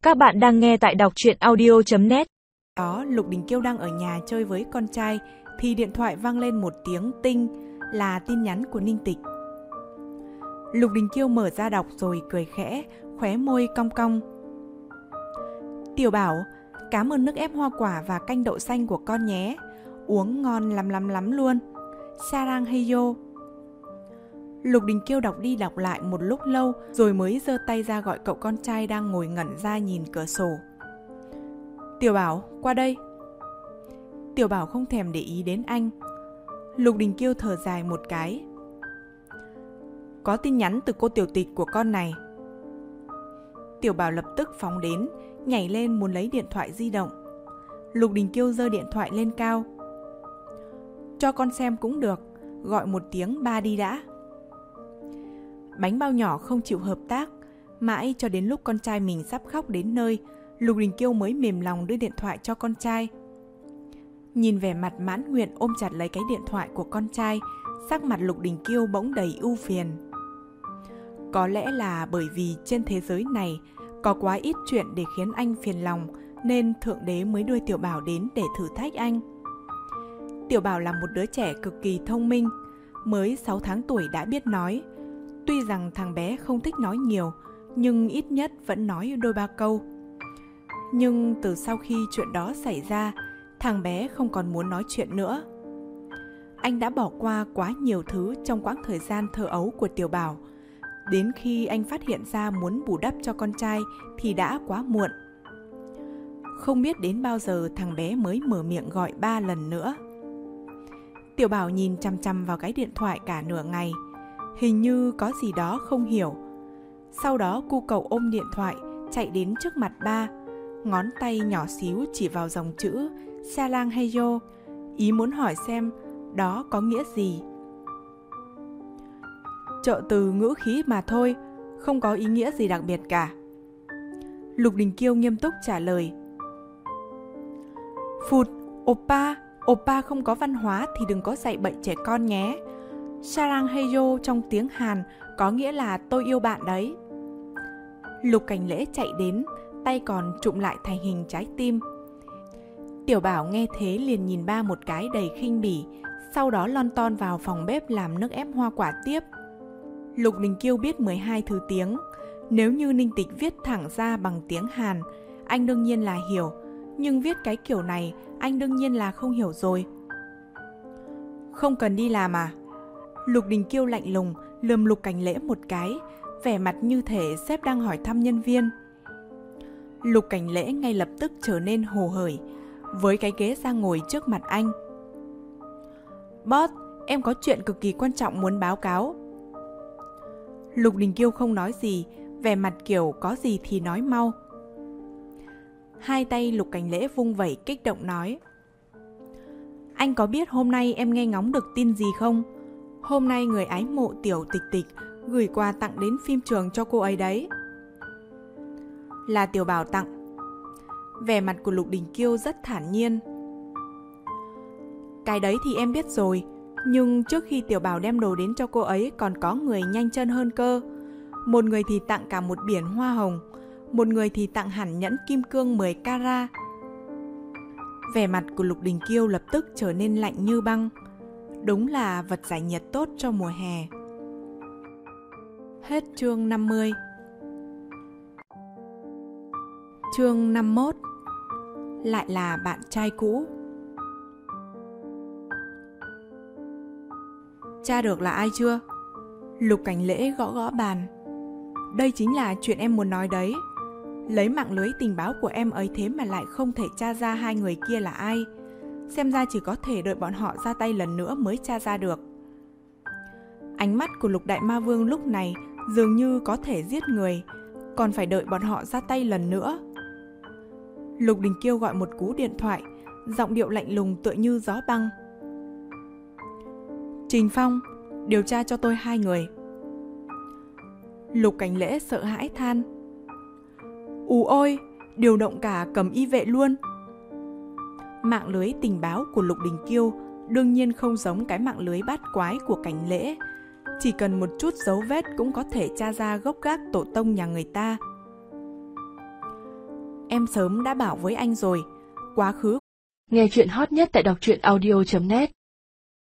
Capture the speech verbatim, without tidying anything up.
Các bạn đang nghe tại đọc truyện audio chấm net. Đó, Lục Đình Kiêu đang ở nhà chơi với con trai thì điện thoại vang lên một tiếng tinh, là tin nhắn của Ninh Tịch. Lục Đình Kiêu mở ra đọc rồi cười khẽ, khóe môi cong cong. Tiểu Bảo, cảm ơn nước ép hoa quả và canh đậu xanh của con nhé. Uống ngon lắm lắm lắm luôn. Sarang heyo. Lục Đình Kiêu đọc đi đọc lại một lúc lâu rồi mới giơ tay ra gọi cậu con trai đang ngồi ngẩn ra nhìn cửa sổ. Tiểu Bảo, qua đây. Tiểu Bảo không thèm để ý đến anh. Lục Đình Kiêu thở dài một cái. Có tin nhắn từ cô tiểu tịch của con này. Tiểu Bảo lập tức phóng đến, nhảy lên muốn lấy điện thoại di động. Lục Đình Kiêu giơ điện thoại lên cao. Cho con xem cũng được, gọi một tiếng ba đi đã. Bánh bao nhỏ không chịu hợp tác, mãi cho đến lúc con trai mình sắp khóc đến nơi, Lục Đình Kiêu mới mềm lòng đưa điện thoại cho con trai. Nhìn vẻ mặt mãn nguyện ôm chặt lấy cái điện thoại của con trai, sắc mặt Lục Đình Kiêu bỗng đầy ưu phiền. Có lẽ là bởi vì trên thế giới này có quá ít chuyện để khiến anh phiền lòng, nên Thượng Đế mới đưa Tiểu Bảo đến để thử thách anh. Tiểu Bảo là một đứa trẻ cực kỳ thông minh, mới sáu tháng tuổi đã biết nói. Tuy rằng thằng bé không thích nói nhiều, nhưng ít nhất vẫn nói đôi ba câu. Nhưng từ sau khi chuyện đó xảy ra, thằng bé không còn muốn nói chuyện nữa. Anh đã bỏ qua quá nhiều thứ trong quãng thời gian thơ ấu của Tiểu Bảo. Đến khi anh phát hiện ra muốn bù đắp cho con trai thì đã quá muộn. Không biết đến bao giờ thằng bé mới mở miệng gọi ba lần nữa. Tiểu Bảo nhìn chằm chằm vào cái điện thoại cả nửa ngày, hình như có gì đó không hiểu. Sau đó cu cậu ôm điện thoại chạy đến trước mặt ba, ngón tay nhỏ xíu chỉ vào dòng chữ Sarang heyo, ý muốn hỏi xem đó có nghĩa gì. Trợ từ ngữ khí mà thôi, không có ý nghĩa gì đặc biệt cả. Lục Đình Kiêu nghiêm túc trả lời. Phụt, oppa, oppa không có văn hóa thì đừng có dạy bậy trẻ con nhé. Sarang heyo trong tiếng Hàn có nghĩa là tôi yêu bạn đấy. Lục Cảnh Lễ chạy đến, tay còn trụm lại thành hình trái tim. Tiểu Bảo nghe thế liền nhìn ba một cái đầy khinh bỉ, sau đó lon ton vào phòng bếp làm nước ép hoa quả tiếp. Lục Đình Kiêu biết mười hai thứ tiếng. Nếu như Ninh Tịch viết thẳng ra bằng tiếng Hàn, anh đương nhiên là hiểu, nhưng viết cái kiểu này, anh đương nhiên là không hiểu rồi. Không cần đi làm à? Lục Đình Kiêu lạnh lùng lườm Lục Cảnh Lễ một cái, vẻ mặt như thể sếp đang hỏi thăm nhân viên. Lục Cảnh Lễ ngay lập tức trở nên hồ hởi, với cái ghế ra ngồi trước mặt anh. Boss, em có chuyện cực kỳ quan trọng muốn báo cáo. Lục Đình Kiêu không nói gì, vẻ mặt kiểu có gì thì nói mau. Hai tay Lục Cảnh Lễ vung vẩy kích động nói. Anh có biết hôm nay em nghe ngóng được tin gì không? Hôm nay người ái mộ Tiểu Tịch Tịch gửi quà tặng đến phim trường cho cô ấy đấy. Là Tiểu Bảo tặng. Vẻ mặt của Lục Đình Kiêu rất thản nhiên. Cái đấy thì em biết rồi, nhưng trước khi Tiểu Bảo đem đồ đến cho cô ấy còn có người nhanh chân hơn cơ. Một người thì tặng cả một biển hoa hồng, một người thì tặng hẳn nhẫn kim cương mười carat. Vẻ mặt của Lục Đình Kiêu lập tức trở nên lạnh như băng. Đúng là vật giải nhiệt tốt cho mùa hè. Hết chương năm mươi. Chương năm mươi mốt. Lại là bạn trai cũ. Tra được là ai chưa? Lục Cảnh Lễ gõ gõ bàn. Đây chính là chuyện em muốn nói đấy. Lấy mạng lưới tình báo của em ấy thế mà lại không thể tra ra hai người kia là ai. Xem ra chỉ có thể đợi bọn họ ra tay lần nữa mới tra ra được. Ánh mắt của Lục Đại Ma Vương lúc này dường như có thể giết người, còn phải đợi bọn họ ra tay lần nữa. Lục Đình Kiêu gọi một cú điện thoại, giọng điệu lạnh lùng tựa như gió băng. Trình Phong, điều tra cho tôi hai người. Lục Cảnh Lễ sợ hãi than. Ù ôi, điều động cả cầm y vệ luôn. Mạng lưới tình báo của Lục Đình Kiêu đương nhiên không giống cái mạng lưới bát quái của Cảnh Lễ. Chỉ cần một chút dấu vết cũng có thể tra ra gốc gác tổ tông nhà người ta. Em sớm đã bảo với anh rồi, quá khứ. Nghe chuyện hot nhất tại đọc truyện audio chấm net